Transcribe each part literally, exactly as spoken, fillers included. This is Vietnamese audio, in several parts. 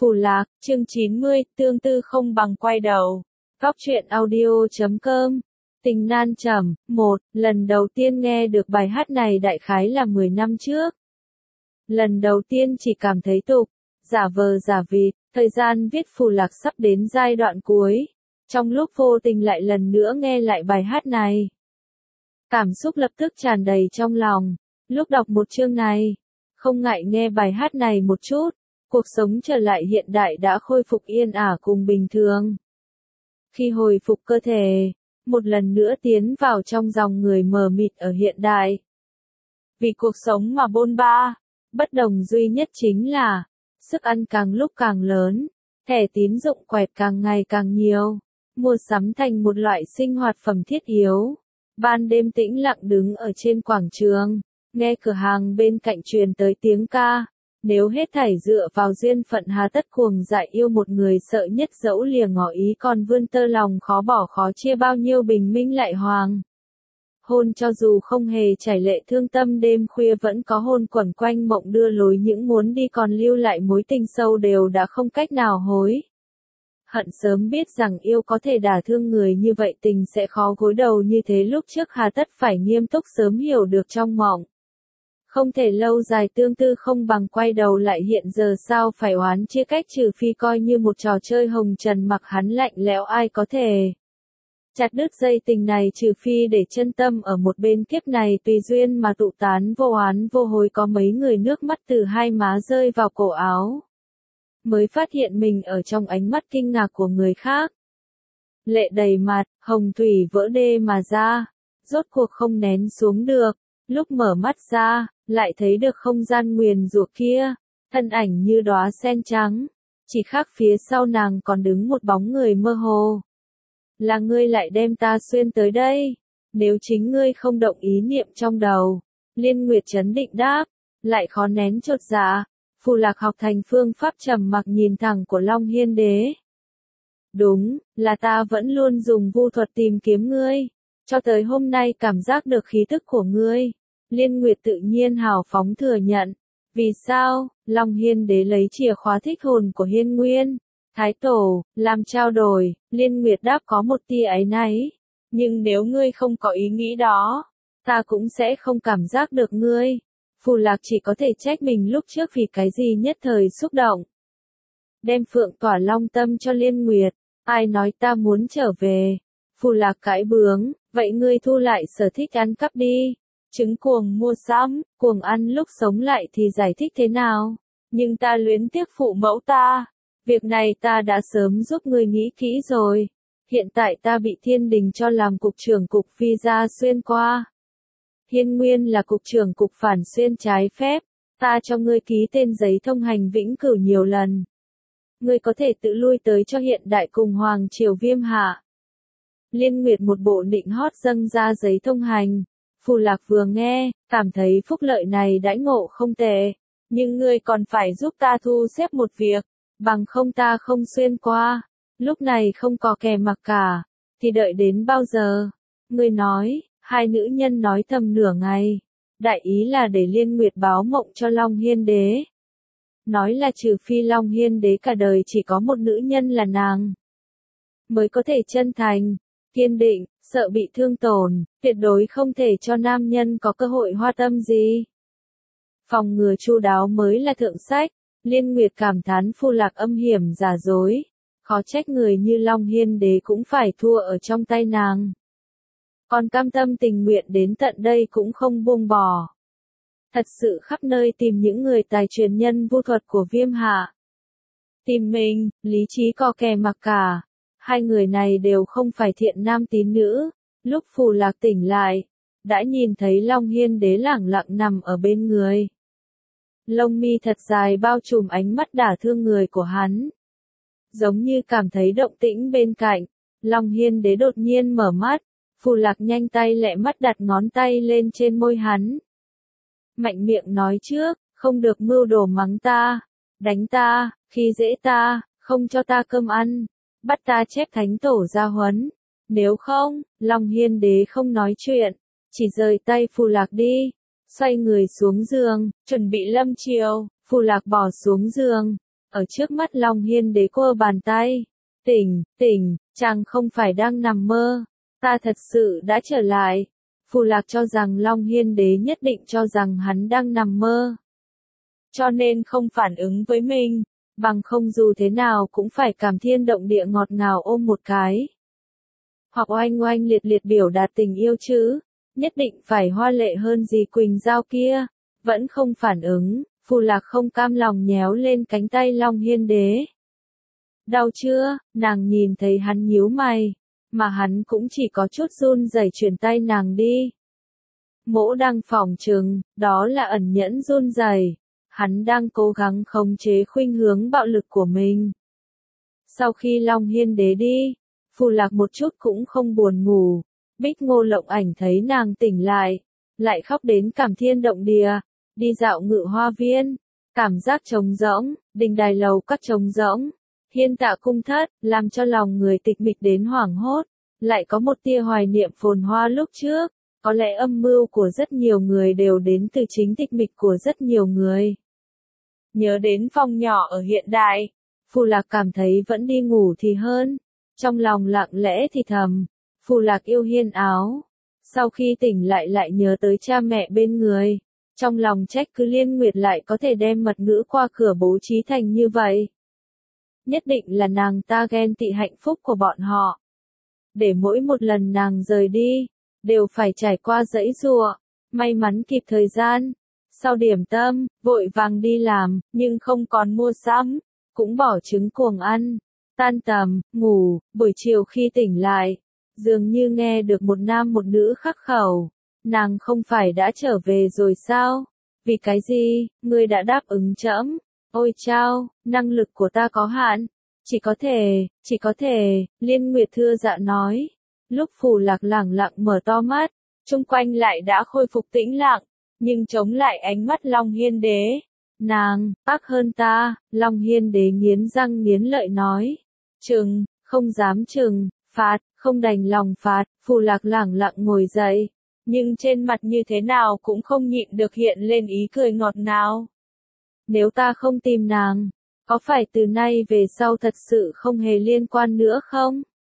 Phù Lạc, chương chín mươi, tương tư không bằng quay đầu. Góc truyện audio chấm com. Tình nan trầm, một, lần đầu tiên nghe được bài hát này đại khái là mười năm trước. Lần đầu tiên chỉ cảm thấy tục, giả vờ giả vịt, thời gian viết Phù Lạc sắp đến giai đoạn cuối. Trong lúc vô tình lại lần nữa nghe lại bài hát này. Cảm xúc lập tức tràn đầy trong lòng. Lúc đọc một chương này, không ngại nghe bài hát này một chút. Cuộc sống trở lại hiện đại đã khôi phục yên ả cùng bình thường. Khi hồi phục cơ thể, một lần nữa tiến vào trong dòng người mờ mịt ở hiện đại. Vì cuộc sống mà bôn ba, bất đồng duy nhất chính là, sức ăn càng lúc càng lớn, thẻ tín dụng quẹt càng ngày càng nhiều, mua sắm thành một loại sinh hoạt phẩm thiết yếu. Ban đêm tĩnh lặng đứng ở trên quảng trường, nghe cửa hàng bên cạnh truyền tới tiếng ca. Nếu hết thảy dựa vào duyên phận hà tất cuồng dại yêu một người sợ nhất dẫu lìa ngỏ ý còn vươn tơ lòng khó bỏ khó chia bao nhiêu bình minh lại hoàng. Hôn cho dù không hề chảy lệ thương tâm đêm khuya vẫn có hôn quẩn quanh mộng đưa lối những muốn đi còn lưu lại mối tình sâu đều đã không cách nào hối. Hận sớm biết rằng yêu có thể đả thương người như vậy tình sẽ khó gối đầu như thế lúc trước hà tất phải nghiêm túc sớm hiểu được trong mộng. Không thể lâu dài tương tư không bằng quay đầu lại hiện giờ sao phải oán chia cách trừ phi coi như một trò chơi hồng trần mặc hắn lạnh lẽo ai có thể. Chặt đứt dây tình này trừ phi để chân tâm ở một bên kiếp này tùy duyên mà tụ tán vô oán vô hối có mấy người nước mắt từ hai má rơi vào cổ áo. Mới phát hiện mình ở trong ánh mắt kinh ngạc của người khác. Lệ đầy mặt, hồng thủy vỡ đê mà ra, rốt cuộc không nén xuống được, lúc mở mắt ra. Lại thấy được không gian nguyền rủa kia, thân ảnh như đóa sen trắng, chỉ khác phía sau nàng còn đứng một bóng người mơ hồ. Là ngươi lại đem ta xuyên tới đây, nếu chính ngươi không động ý niệm trong đầu. Liên Nguyệt trấn định đáp, lại khó nén chột dạ, Phù Lạc học thành phương pháp trầm mặc nhìn thẳng của Long Hiên Đế. Đúng, là ta vẫn luôn dùng vu thuật tìm kiếm ngươi, cho tới hôm nay cảm giác được khí tức của ngươi. Liên Nguyệt tự nhiên hào phóng thừa nhận. Vì sao? Long Hiên Đế lấy chìa khóa thích hồn của Hiên Nguyên, Thái Tổ, làm trao đổi. Liên Nguyệt đáp có một tia áy náy. Nhưng nếu ngươi không có ý nghĩ đó, ta cũng sẽ không cảm giác được ngươi. Phù Lạc chỉ có thể trách mình lúc trước vì cái gì nhất thời xúc động. Đem phượng tỏa long tâm cho Liên Nguyệt. Ai nói ta muốn trở về? Phù Lạc cãi bướng, vậy ngươi thu lại sở thích ăn cắp đi. Chứng cuồng mua sắm, cuồng ăn lúc sống lại thì giải thích thế nào? Nhưng ta luyến tiếc phụ mẫu ta. Việc này ta đã sớm giúp ngươi nghĩ kỹ rồi. Hiện tại ta bị thiên đình cho làm cục trưởng cục phi gia xuyên qua. Hiên Nguyên là cục trưởng cục phản xuyên trái phép. Ta cho ngươi ký tên giấy thông hành vĩnh cửu nhiều lần. Ngươi có thể tự lui tới cho hiện đại cùng Hoàng Triều Viêm Hạ. Liên Nguyệt một bộ nịnh hót dâng ra giấy thông hành. Phù Lạc vừa nghe, cảm thấy phúc lợi này đãi ngộ không tệ, nhưng ngươi còn phải giúp ta thu xếp một việc, bằng không ta không xuyên qua, lúc này không có kẻ mặc cả, thì đợi đến bao giờ? Ngươi nói, hai nữ nhân nói thầm nửa ngày, đại ý là để Liên Nguyệt báo mộng cho Long Hiên Đế. Nói là trừ phi Long Hiên Đế cả đời chỉ có một nữ nhân là nàng, mới có thể chân thành, kiên định, sợ bị thương tổn, tuyệt đối không thể cho nam nhân có cơ hội hoa tâm gì. Phòng ngừa chu đáo mới là thượng sách. Liên Nguyệt cảm thán Phù Lạc âm hiểm giả dối, khó trách người như Long Hiên Đế cũng phải thua ở trong tay nàng. Còn cam tâm tình nguyện đến tận đây cũng không buông bỏ. Thật sự khắp nơi tìm những người tài truyền nhân vu thuật của Viêm Hạ. Tìm mình, lý trí co kè mặc cả. Hai người này đều không phải thiện nam tín nữ. Lúc Phù Lạc tỉnh lại, đã nhìn thấy Long Hiên Đế lẳng lặng nằm ở bên người. Lông mi thật dài bao trùm ánh mắt đả thương người của hắn. Giống như cảm thấy động tĩnh bên cạnh, Long Hiên Đế đột nhiên mở mắt. Phù Lạc nhanh tay lẹ mắt đặt ngón tay lên trên môi hắn. Mạnh miệng nói trước, không được mưu đồ mắng ta, đánh ta, khi dễ ta, không cho ta cơm ăn. Bắt ta chép thánh tổ ra huấn. Nếu không, Long Hiên Đế không nói chuyện, chỉ rời tay Phù Lạc đi, xoay người xuống giường, chuẩn bị lâm chiều. Phù Lạc bỏ xuống giường, ở trước mắt Long Hiên Đế quơ bàn tay. Tỉnh, tỉnh, chàng không phải đang nằm mơ, ta thật sự đã trở lại. Phù Lạc cho rằng Long Hiên Đế nhất định cho rằng hắn đang nằm mơ. Cho nên không phản ứng với mình, bằng không dù thế nào cũng phải cảm thiên động địa ngọt ngào ôm một cái. Hoặc oanh oanh liệt liệt biểu đạt tình yêu chứ, nhất định phải hoa lệ hơn gì Quỳnh Giao kia, vẫn không phản ứng, Phù Lạc không cam lòng nhéo lên cánh tay Long Hiên Đế. Đau chưa, nàng nhìn thấy hắn nhíu mày, mà hắn cũng chỉ có chút run rẩy chuyển tay nàng đi. Mỗ đang phỏng chừng, đó là ẩn nhẫn run rẩy, hắn đang cố gắng khống chế khuynh hướng bạo lực của mình. Sau khi Long Hiên Đế đi, Phù Lạc một chút cũng không buồn ngủ, Bích Ngô Lộng Ảnh thấy nàng tỉnh lại, lại khóc đến cảm thiên động địa, đi dạo Ngự Hoa Viên, cảm giác trống rỗng, đình đài lầu các trống rỗng, hiên tạ cung thất, làm cho lòng người tịch mịch đến hoảng hốt, lại có một tia hoài niệm phồn hoa lúc trước, có lẽ âm mưu của rất nhiều người đều đến từ chính tịch mịch của rất nhiều người. Nhớ đến phòng nhỏ ở hiện đại, Phù Lạc cảm thấy vẫn đi ngủ thì hơn, trong lòng lặng lẽ thì thầm, Phù Lạc yêu Hiên Áo. Sau khi tỉnh lại lại nhớ tới cha mẹ bên người, trong lòng trách cứ Liên Nguyệt lại có thể đem mật ngữ qua cửa bố trí thành như vậy. Nhất định là nàng ta ghen tị hạnh phúc của bọn họ. Để mỗi một lần nàng rời đi, đều phải trải qua dãy giụa, may mắn kịp thời gian. Sau điểm tâm, vội vàng đi làm, nhưng không còn mua sắm, cũng bỏ trứng cuồng ăn. Tan tầm, ngủ, buổi chiều khi tỉnh lại, dường như nghe được một nam một nữ khắc khẩu. Nàng không phải đã trở về rồi sao? Vì cái gì, ngươi đã đáp ứng trẫm? Ôi chao, năng lực của ta có hạn. Chỉ có thể, chỉ có thể, Liên Nguyệt thưa dạ nói. Lúc Phù Lạc lẳng lặng mở to mắt, chung quanh lại đã khôi phục tĩnh lặng, nhưng chống lại ánh mắt Long Hiên Đế. Nàng, ác hơn ta, Long Hiên Đế nghiến răng nghiến lợi nói. Trừng, không dám trừng, phạt, không đành lòng phạt, Phù Lạc lẳng lặng ngồi dậy, nhưng trên mặt như thế nào cũng không nhịn được hiện lên ý cười ngọt ngào. Nếu ta không tìm nàng, có phải từ nay về sau thật sự không hề liên quan nữa không?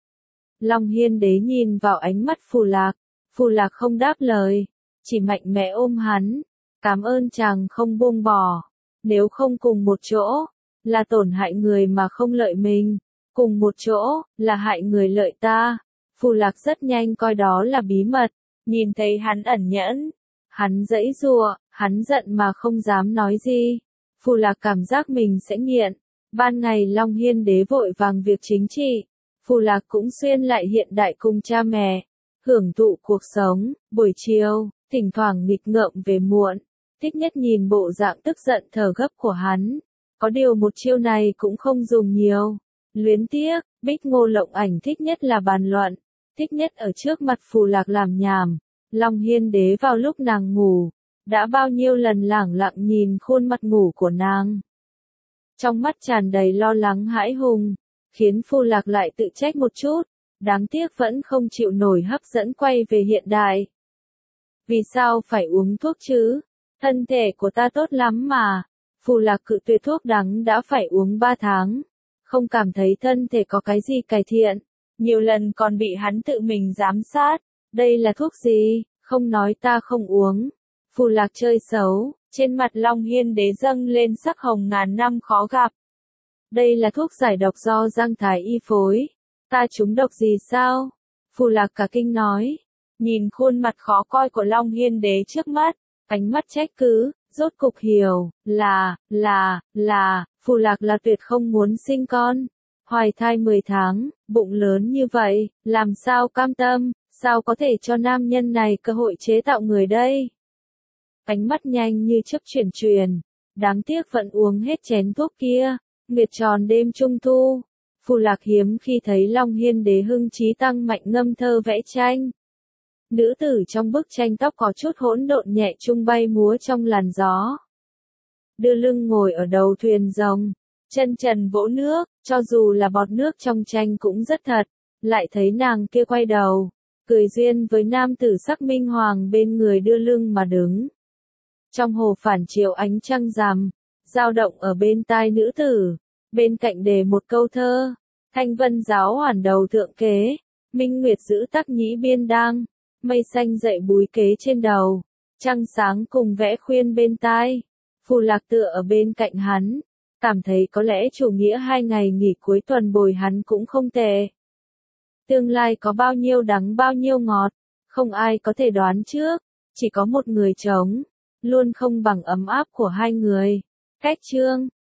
Long Hiên Đế nhìn vào ánh mắt Phù Lạc, Phù Lạc không đáp lời, chỉ mạnh mẽ ôm hắn, cảm ơn chàng không buông bỏ, nếu không cùng một chỗ, là tổn hại người mà không lợi mình, cùng một chỗ, là hại người lợi ta. Phù Lạc rất nhanh coi đó là bí mật, nhìn thấy hắn ẩn nhẫn, hắn giãy giụa, hắn giận mà không dám nói gì. Phù Lạc cảm giác mình sẽ nghiện. Ban ngày Long Hiên Đế vội vàng việc chính trị, Phù Lạc cũng xuyên lại hiện đại cùng cha mẹ, hưởng thụ cuộc sống. Buổi chiều, thỉnh thoảng nghịch ngợm về muộn, thích nhất nhìn bộ dạng tức giận thở gấp của hắn. Có điều một chiêu này cũng không dùng nhiều. Luyến tiếc, Bích Ngô Lộng Ảnh thích nhất là bàn luận, thích nhất ở trước mặt Phù Lạc làm nhảm. Long Hiên Đế vào lúc nàng ngủ, đã bao nhiêu lần lẳng lặng nhìn khuôn mặt ngủ của nàng. Trong mắt tràn đầy lo lắng hãi hùng, khiến Phù Lạc lại tự trách một chút, đáng tiếc vẫn không chịu nổi hấp dẫn quay về hiện đại. Vì sao phải uống thuốc chứ? Thân thể của ta tốt lắm mà. Phù Lạc cự tuyệt thuốc đắng đã phải uống ba tháng, không cảm thấy thân thể có cái gì cải thiện, nhiều lần còn bị hắn tự mình giám sát. Đây là thuốc gì? Không nói ta không uống. Phù Lạc chơi xấu, trên mặt Long Hiên Đế dâng lên sắc hồng ngàn năm khó gặp. Đây là thuốc giải độc do Giang Thái Y phối. Ta trúng độc gì sao? Phù Lạc cả kinh nói. Nhìn khuôn mặt khó coi của Long Hiên Đế trước mắt, ánh mắt trách cứ, rốt cục hiểu, là, là, là, Phù Lạc là tuyệt không muốn sinh con. Hoài thai mười tháng, bụng lớn như vậy, làm sao cam tâm, sao có thể cho nam nhân này cơ hội chế tạo người đây? Ánh mắt nhanh như chớp chuyển truyền, đáng tiếc vẫn uống hết chén thuốc kia. Nguyệt tròn đêm trung thu, Phù Lạc hiếm khi thấy Long Hiên Đế hưng trí tăng mạnh ngâm thơ vẽ tranh. Nữ tử trong bức tranh tóc có chút hỗn độn nhẹ trung bay múa trong làn gió. Đưa lưng ngồi ở đầu thuyền rồng, chân trần vỗ nước, cho dù là bọt nước trong tranh cũng rất thật, lại thấy nàng kia quay đầu, cười duyên với nam tử sắc minh hoàng bên người đưa lưng mà đứng. Trong hồ phản chiếu ánh trăng rằm, dao động ở bên tai nữ tử, Bên cạnh đề một câu thơ, thanh vân giáo hoàn đầu thượng kế, minh nguyệt giữ tắc nhĩ biên đang, mây xanh dậy búi kế trên đầu, trăng sáng cùng vẽ khuyên bên tai, Phù Lạc tựa ở bên cạnh hắn, cảm thấy có lẽ chủ nghĩa hai ngày nghỉ cuối tuần bồi hắn cũng không tệ. Tương lai có bao nhiêu đắng bao nhiêu ngọt, không ai có thể đoán trước, chỉ có một người trống, luôn không bằng ấm áp của hai người. Cách chương